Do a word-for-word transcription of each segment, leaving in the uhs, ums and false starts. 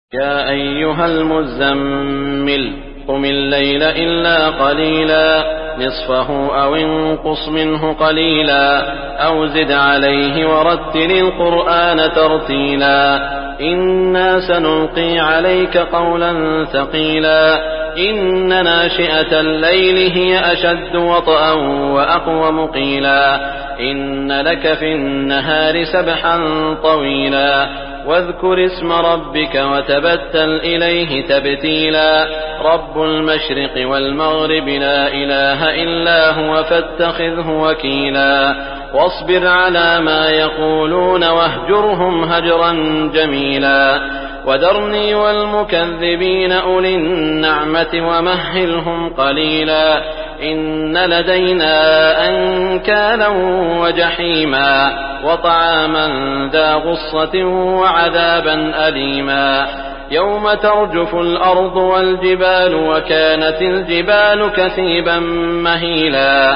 يا أيها المزمل قم الليل إلا قليلا نصفه أو انقص منه قليلا أو زد عليه ورتل القرآن ترتيلا إنا سنلقي عليك قولا ثقيلا إن ناشئة الليل هي أشد وطئا وأقوم قيلا إن لك في النهار سبحا طويلا واذكر اسم ربك وتبتل إليه تبتيلا رب المشرق والمغرب لا إله إلا هو فاتخذه وكيلا واصبر على ما يقولون واهجرهم هجرا جميلا وذرني والمكذبين أولي النعمة ومهلهم قليلا إن لدينا أنكالا وجحيما وطعاما ذا غصة وعذابا أليما يوم ترجف الأرض والجبال وكانت الجبال كثيبا مهيلا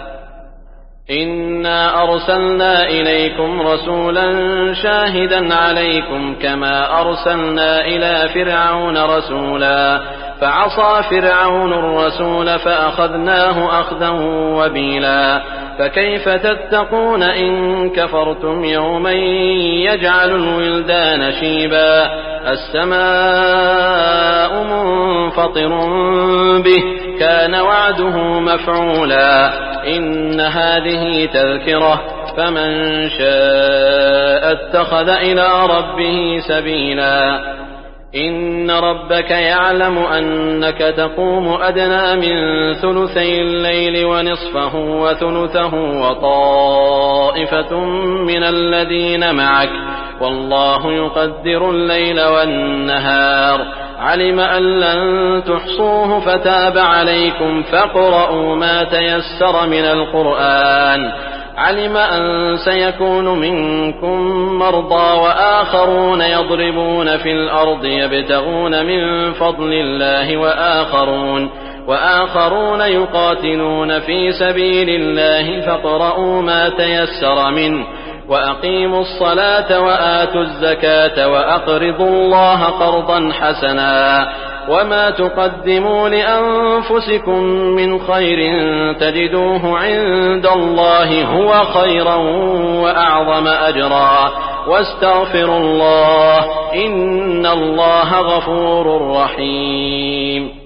إنا أرسلنا إليكم رسولا شاهدا عليكم كما أرسلنا إلى فرعون رسولا فعصى فرعون الرسول فأخذناه أخذا وبيلا فكيف تتقون إن كفرتم يوما يجعل الولدان شيبا السماء منفطر به كان وعده مفعولا إن هذه تذكرة فمن شاء اتخذ إلى ربه سبيلا إن ربك يعلم أنك تقوم أدنى من ثلثي الليل ونصفه وثلثه وطائفة من الذين معك والله يقدر الليل والنهار علم أن لن تحصوه فتاب عليكم فاقرؤوا ما تيسر من القرآن علم أن سيكون منكم مرضى وآخرون يضربون في الأرض يبتغون من فضل الله وآخرون وآخرون يقاتلون في سبيل الله فاقرؤوا ما تيسر منه وأقيموا الصلاة وآتوا الزكاة وأقرضوا الله قرضا حسنا وما تقدموا لأنفسكم من خير تجدوه عند الله هو خيرا وأعظم أجرا واستغفروا الله إن الله غفور رحيم